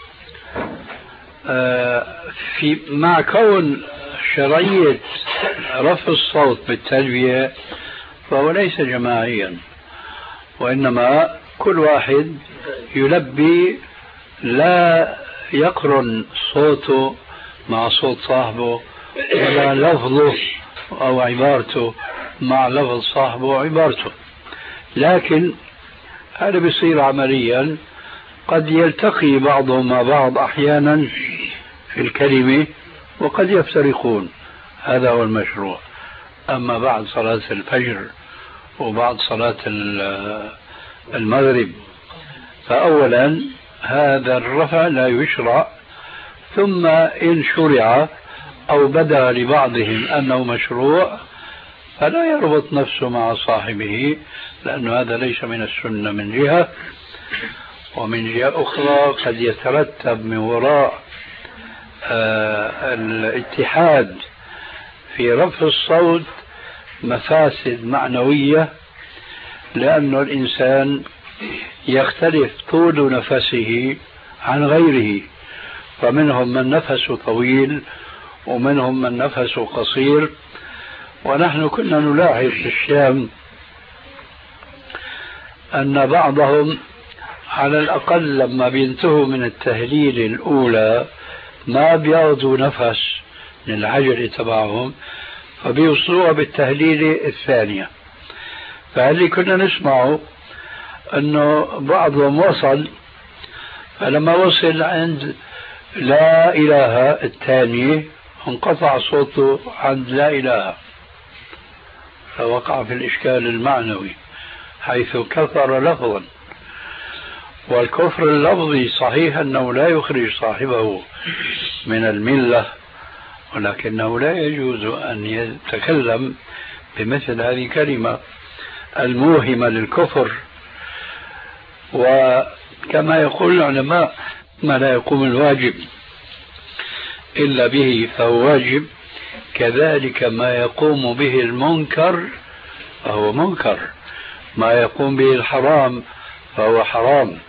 في مع كون شرعية رفع الصوت بالتلبية فهو ليس جماعيا، وإنما كل واحد يلبي لا يقرن صوته مع صوت صاحبه ولا لفظه أو عبارته مع لفظ صاحبه وعبارته، لكن هذا بيصير عمليا قد يلتقي بعضهم مع بعض أحيانا في الكلمة وقد يفترقون، هذا هو المشروع. أما بعد صلاة الفجر وبعد صلاة المغرب فأولا هذا الرفع لا يشرع، ثم إن شرع أو بدا لبعضهم أنه مشروع فلا يربط نفسه مع صاحبه، لأن هذا ليس من السنة من جهة، ومن جهة أخرى قد يترتب من وراء آه الاتحاد في رفع الصوت مفاسد معنوية، لأن الإنسان يختلف طول نفسه عن غيره، فمنهم من نفسه طويل ومنهم من نفسه قصير. ونحن كنا نلاحظ في الشام أن بعضهم على الأقل لما بينتهوا من التهليل الأولى ما بياخذوا نفس من العجلة تبعهم، فبيوصلوها بالتهليلة الثانية. فاللي كنا نسمعه أنه بعضهم وصل، فلما وصل عند لا إله الثانية انقطع صوته عند لا إله، فوقع في الإشكال المعنوي حيث كفر لفظا. والكفر اللفظي صحيح أنه لا يخرج صاحبه من الملة، ولكنه لا يجوز أن يتكلم بمثل هذه الكلمة الموهمة للكفر. وكما يقول العلماء ما لا يقوم الواجب إلا به فهو واجب، كذلك ما يقوم به المنكر فهو منكر، ما يقوم به الحرام فهو حرام.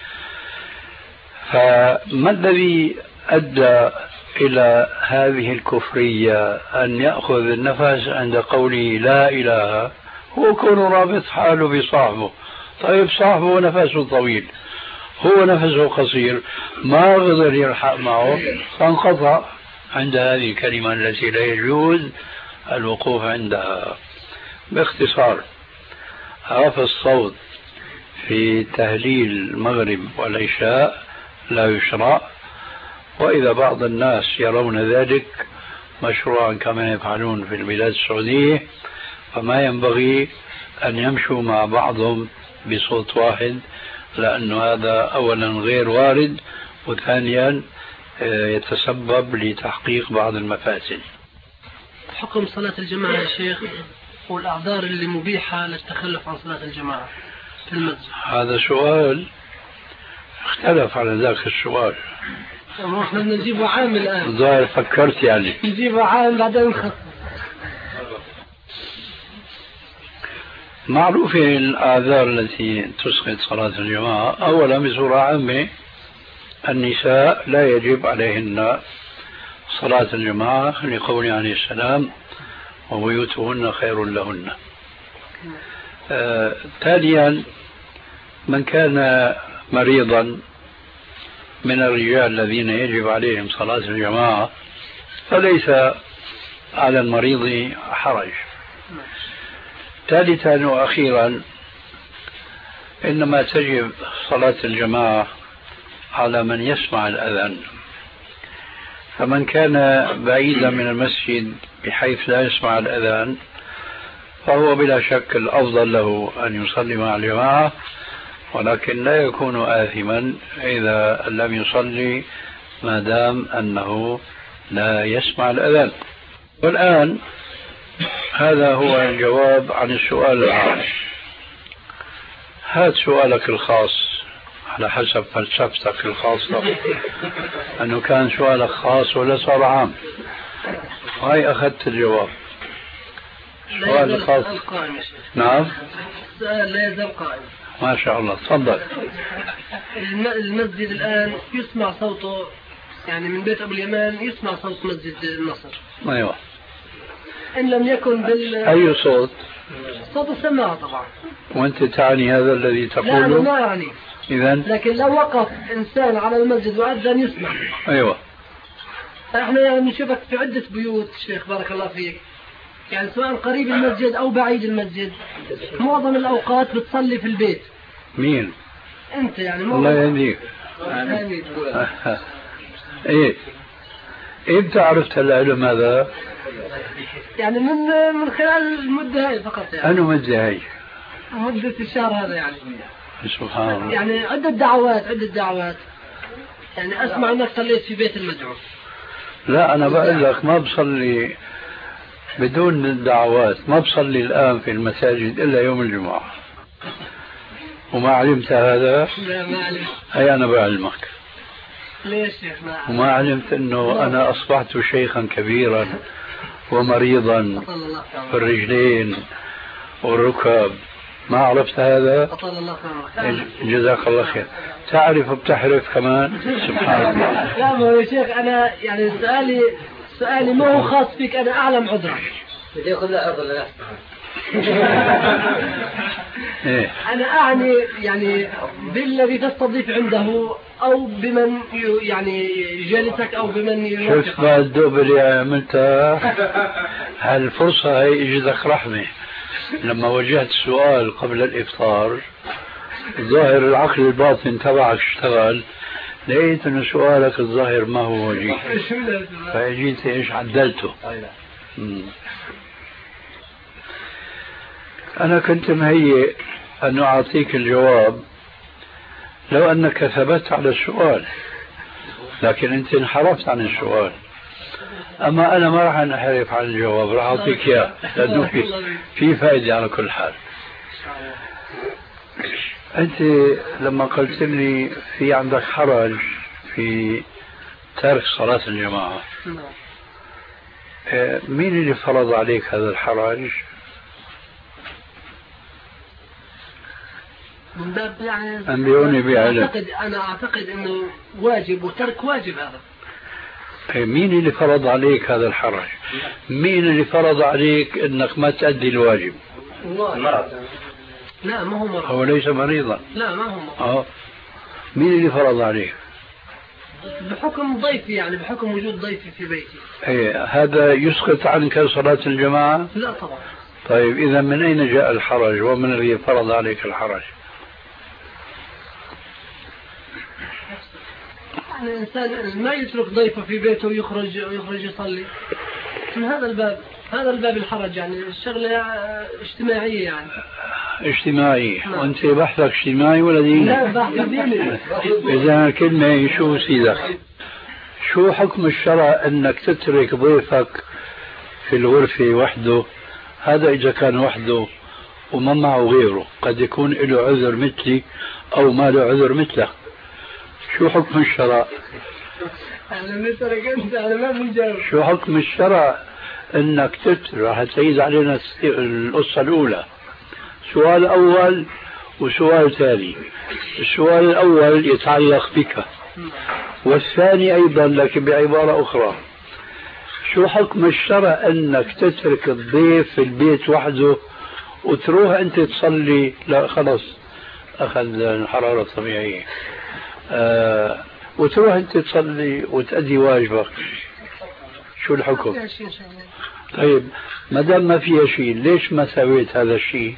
فما الذي أدى إلى هذه الكفرية أن يأخذ النفس عند قوله لا إله؟ هو كون رابط حاله بصاحبه. طيب صاحبه نفسه طويل، هو نفسه قصير، ما قدر يلحق معه فانقطع عند هذه الكلمة التي لا يجوز الوقوف عندها. باختصار، رفع الصوت في تهليل المغرب والعشاء لا يشرع، وإذا بعض الناس يرون ذلك مشروعا كما يفعلون في البلاد السعودية، فما ينبغي أن يمشوا مع بعضهم بصوت واحد، لأن هذا أولا غير وارد، وثانيا يتسبب لتحقيق بعض المفاسد. حكم صلاة الجماعة يا شيخ والأعذار اللي مبيحة للتخلف عن صلاة الجماعة في المسجد؟ هذا سؤال اختلف على ذاك السؤال. احنا بدنا نجيبه عام الآن. ظاهر فكرت يعني نجيبه عام بعدين نخصص. معروفة الآثار التي تسقط صلاة الجماعة. أولا بصورة عامة النساء لا يجب عليهن صلاة الجماعة لقوله عليه السلام وبيوتهن خير لهن. آه، ثانيا من كان مريضا من الرجال الذين يجب عليهم صلاة الجماعة فليس على المريض حرج. ثالثا وأخيرا إنما تجب صلاة الجماعة على من يسمع الأذان، فمن كان بعيدا من المسجد بحيث لا يسمع الأذان فهو بلا شك الأفضل له أن يصلي مع الجماعة، ولكن لا يكون آثما إذا لم يصلي ما دام أنه لا يسمع الأذان. والآن هذا هو الجواب عن السؤال العام. هات سؤالك الخاص على حسب فلسفتك الخاصة، أنه كان سؤالك خاص ولا صار عام. هاي أخذت الجواب. سؤال الخاص. نعم. السؤال لا يزال قائم. ما شاء الله، تفضل. المسجد الآن يسمع صوته، يعني من بيت أبو اليمان يسمع صوت مسجد النصر. أيوة. إن لم يكن بال أي صوت؟ صوت السماعة طبعا. وأنت تعني هذا الذي تقوله؟ لا أنا ما يعني. إذن؟ لكن لو وقف إنسان على المسجد وأذن يسمع. أيوة. احنا يعني بنشوفك في عدة بيوت شيخ بارك الله فيك، يعني سواء قريب المسجد أو بعيد المسجد، معظم الأوقات بتصلي في البيت. مين؟ أنت يعني. الله يهديك. إيه إمتى عرفت العلم هذا؟ يعني من من خلال المدة هاي فقط يعني. أنا مدة هاي؟ مدة الشهر هذا يعني. سبحان الله. يعني عدة دعوات عدة دعوات يعني أسمع أنك صليت في بيت المدعو. لا أنا بقول لك ما بصلي بدون الدعوات ما بصلي الآن في المساجد إلا يوم الجمعة، وما علمت هذا؟ لا ما علمت. أي أنا بعلمك. ليش شيخ ما علمت؟ وما علمت أنه أنا أصبحت شيخا كبيرا ومريضا في الرجلين والركب، ما عرفت هذا؟ أطال الله عمرك. جزاك الله خير. تعرف بتحرف كمان؟ سبحان الله. لا ما يا شيخ أنا يعني سؤالي سؤالي ما هو خاص فيك، أنا أعلم عذرك. بدي ياخذ لا أرض لا. أنا أعني يعني بالذي تستضيف عنده أو بمن يعني جالسك أو بمن يوافقك. شفت ما الدوب اللي عملتها؟ هالفرصة هي اجتك رحمة. لما وجهت السؤال قبل الإفطار ظاهر العقل الباطن تبعك اشتغل، لقيت أن سؤالك الظاهر ما هو وجيه، فجيت إيش عدلته. مم. أنا كنت مهيئ أن أعطيك الجواب لو أنك ثبت على السؤال، لكن أنت انحرفت عن السؤال. أما أنا ما راح أنحرف عن الجواب، راح أعطيك إياه لأنه في, في فائدة على كل حال. أنت لما قلت لي في عندك حرج في ترك صلاة الجماعة، مين اللي فرض عليك هذا الحرج؟ من باب يعني أنبئوني بعلم. أعتقد أنا أعتقد إنه واجب وترك واجب هذا. مين اللي فرض عليك هذا الحرج؟ مين اللي فرض عليك إنك ما تأدي الواجب؟ المرض. لا ما هو مرض. هو ليس مريضا. لا ما هو مرض. أه. مين اللي فرض عليك؟ بحكم ضيفي يعني بحكم وجود ضيفي في بيتي. أي هذا يسقط عنك صلاة الجماعة؟ لا طبعا. طيب إذا من أين جاء الحرج ومن الذي فرض عليك الحرج؟ يعني الإنسان ما يترك ضيفه في بيته ويخرج ويخرج يصلي من هذا الباب، هذا الباب الحرج يعني الشغلة اجتماعية يعني. اجتماعي. وأنت بحثك اجتماعي ولا ديني؟ لا بحث ديني. إذا كلمة شو سيدك؟ شو حكم الشرع أنك تترك ضيفك في الغرفة وحده؟ هذا إذا كان وحده وما معه غيره، قد يكون له عذر مثلي أو ما له عذر مثلك. شو حكم الشرع؟ أنا مثلك أنت أنا ما بنجاوب. شو حكم الشرع أنك تترك؟ راح تعيد علينا القصة الأولى، سؤال أول وسؤال ثاني. السؤال الأول يتعلق بك، والثاني أيضا لكن بعبارة أخرى. شو حكم الشرع أنك تترك الضيف في البيت وحده وتروح أنت تصلي؟ لا خلص أخذ الحرارة الطبيعية. آه وتروح أنت تصلي وتأدي واجبك، شو الحكم؟ طيب ما دام ما فيها شيء ليش ما سويت هذا الشيء؟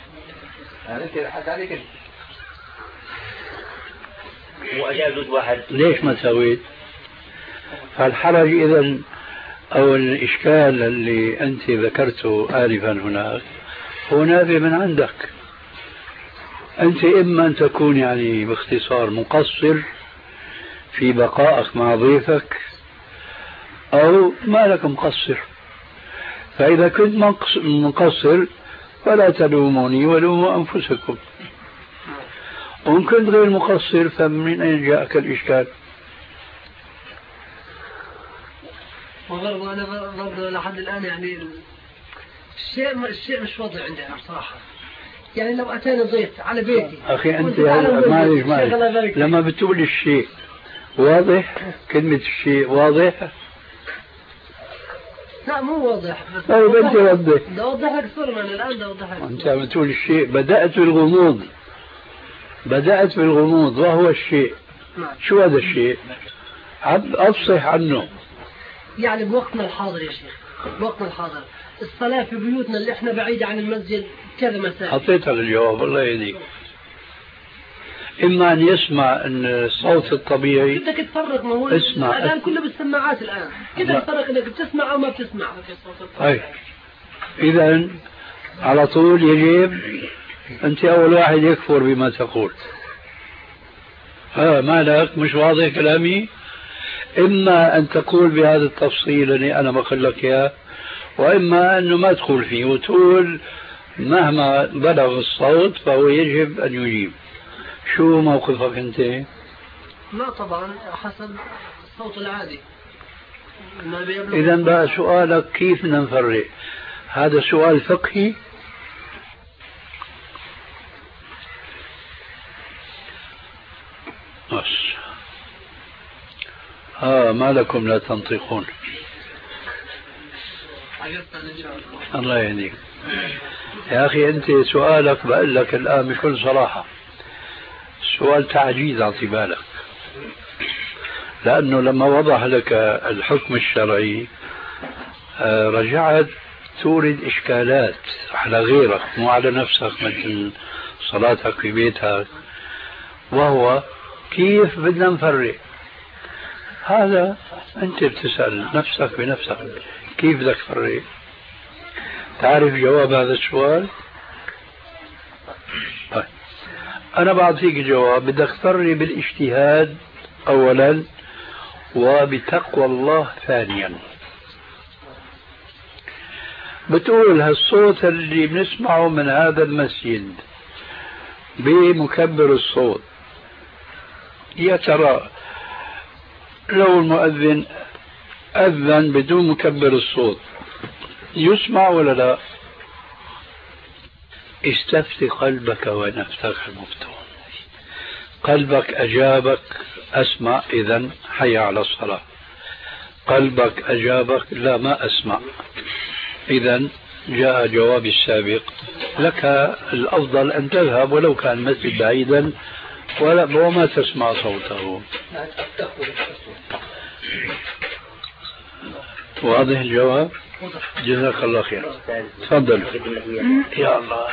ليش ما سويت؟ فالحرج إذا أو الإشكال اللي أنت ذكرته آلفا هناك هو نابع من عندك أنت. إما أن تكون يعني باختصار مقصر في بقائك مع ضيفك أو ما لك مقصر. فإذا كنت مقصر فلا تلوموني ولوموا أنفسكم، وإن كنت غير مقصر فمن أين جاءك الإشكال؟ وبرضه أنا برضه لحد الآن يعني الشيء الشيء مش واضح عندي أنا بصراحة. يعني لو أتاني ضيف على بيتي أخي أنت معلش معلش لما بتقول الشيء واضح، كلمة الشيء واضح؟ لا مو واضح. طيب أنت وضح. ده وضح لك صورة من الآن ده وضح لك. أنت عم تقول الشيء، بدأت بالغموض بدأت بالغموض وهو الشيء. شو هذا الشيء؟ أفصح عنه. يعني بوقتنا الحاضر يا شيخ، بوقتنا الحاضر الصلاة في بيوتنا اللي احنا بعيدة عن المسجد كذا مساجد. حطيتها الجواب الله يهديك. إما أن يسمع أن الصوت الطبيعي بدك تفرق، ما هو اسمع الآن كله بالسماعات الآن كده تفرق إنك بتسمع أو ما بتسمع. طيب إذا على طول يجب أنت أول واحد يكفر بما تقول. ها مالك مش واضح كلامي؟ إما أن تقول بهذا التفصيل اللي أنا بقول لك إياه، وإما أنه ما تقول فيه وتقول مهما بلغ الصوت فهو يجب أن يجيب. شو موقفك أنت؟ لا طبعا حسب الصوت العادي. إذا بقى سؤالك كيف بدنا نفرق؟ هذا سؤال فقهي. بس آه ما لكم لا تنطقون. الله يهديك يا أخي. أنت سؤالك بقول لك الآن بكل صراحة سؤال تعجيز أعطي بالك، لأنه لما وضح لك الحكم الشرعي رجعت تورد إشكالات على غيرك مو على نفسك، مثل صلاتك في بيتك، وهو كيف بدنا نفرق. هذا أنت بتسأل نفسك بنفسك كيف بدك تفرق. تعرف جواب هذا السؤال؟ طيب أنا بعطيك جواب. بدك تفرق بالاجتهاد أولا وبتقوى الله ثانيا. بتقول هالصوت اللي بنسمعه من هذا المسجد بمكبر الصوت، يا ترى لو المؤذن أذن بدون مكبر الصوت يسمع ولا لا؟ استفتي قلبك ونفسك المفتون. قلبك أجابك أسمع، إذن حي على الصلاة. قلبك أجابك لا ما أسمع، إذن جاء جواب السابق. لك الأفضل أن تذهب ولو كان المسجد بعيدا وما تسمع صوته. واضح الجواب؟ جزاك الله خير. تفضل. يا الله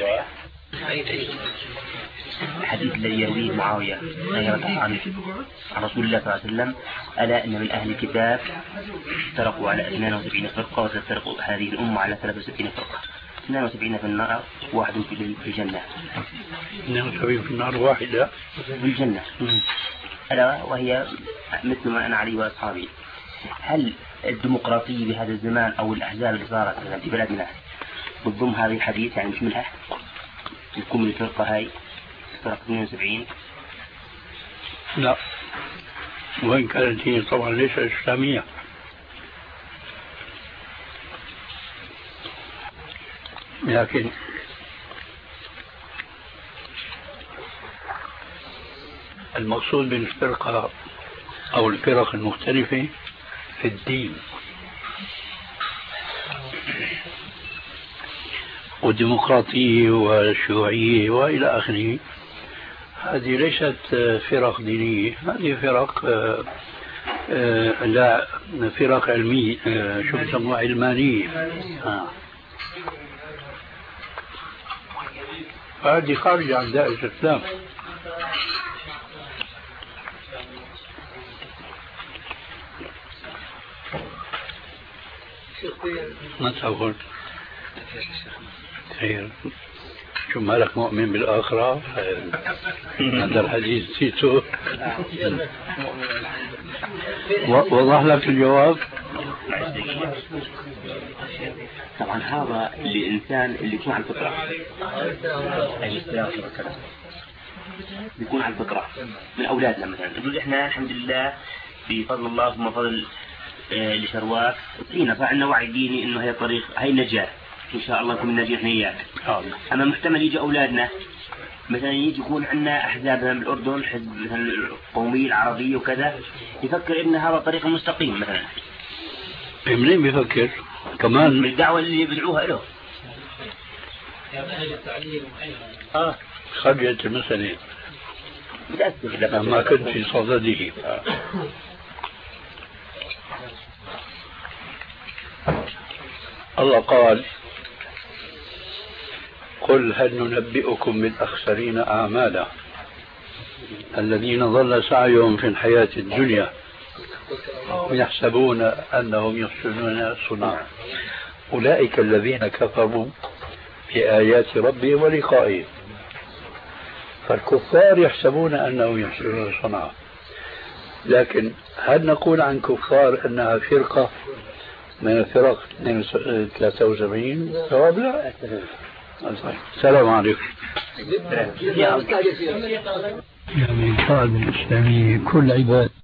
الحديث الذي يرويه معاوية عن رسول الله صلى الله عليه وسلم: ألا إن من أهل الكتاب افترقوا على اثنين وسبعين فرقة وستفترق هذه الأمة على ثلاث وسبعين فرقة، اثنين وسبعين في النار واحد في الجنة. اثنين وسبعين في النار واحدة في الجنة. ألا وهي مثل ما أنا عليه وأصحابي. هل الديمقراطية بهذا الزمان أو الأحزاب اللي صارت في بلدنا بتضم هذه الحديث، يعني مش منها تكون من الفرقة هاي فرقة اثنين وسبعين؟ لا، وإن كانت هي طبعا ليس إسلامية. لكن المقصود بالفرقة أو الفرق المختلفة في الدين، والديمقراطية والشيوعية وإلى آخره. هذه ليست فرق دينية، هذه فرق لا فرق علمية، شو بسموها علمانية. آه. هذه خارجة عن دائرة الإسلام. ما تقول خير؟ شو مالك مؤمن بالآخرة؟ هذا الحديث نسيته. وضح لك الجواب. طبعا هذا للإنسان اللي يكون على الفطرة، بيكون على الفطرة من أولادنا مثلا. نقول إحنا الحمد لله بفضل الله ثم فضل لشرواك فينا فعلنا وعي ديني إنه هي طريق، هي النجاة إن شاء الله نكون ناجحين إياك. أما محتمل يجي أولادنا مثلا يجي يكون عندنا أحزاب من الأردن، حزب مثلا القومية العربية وكذا، يفكر إن هذا طريق مستقيم مثلا. منين بيفكر؟ كمان الدعوة اللي بدعوها له. آه خرجت المسألة لما كنت في صدده. الله قال: قل هل ننبئكم بالأخسرين أعمالا الذين ضل سعيهم في الحياة الدنيا يحسبون أنهم يحسنون صنعا أولئك الذين كفروا بآيات ربهم ولقائه. فالكفار يحسبون أنهم يحسنون صنعا، لكن هل نقول عن كفار أنها فرقة من الفرق ثلاثة وسبعين؟ جواب لا. السلام عليكم. يعني القاعدة الإسلامية كل عباد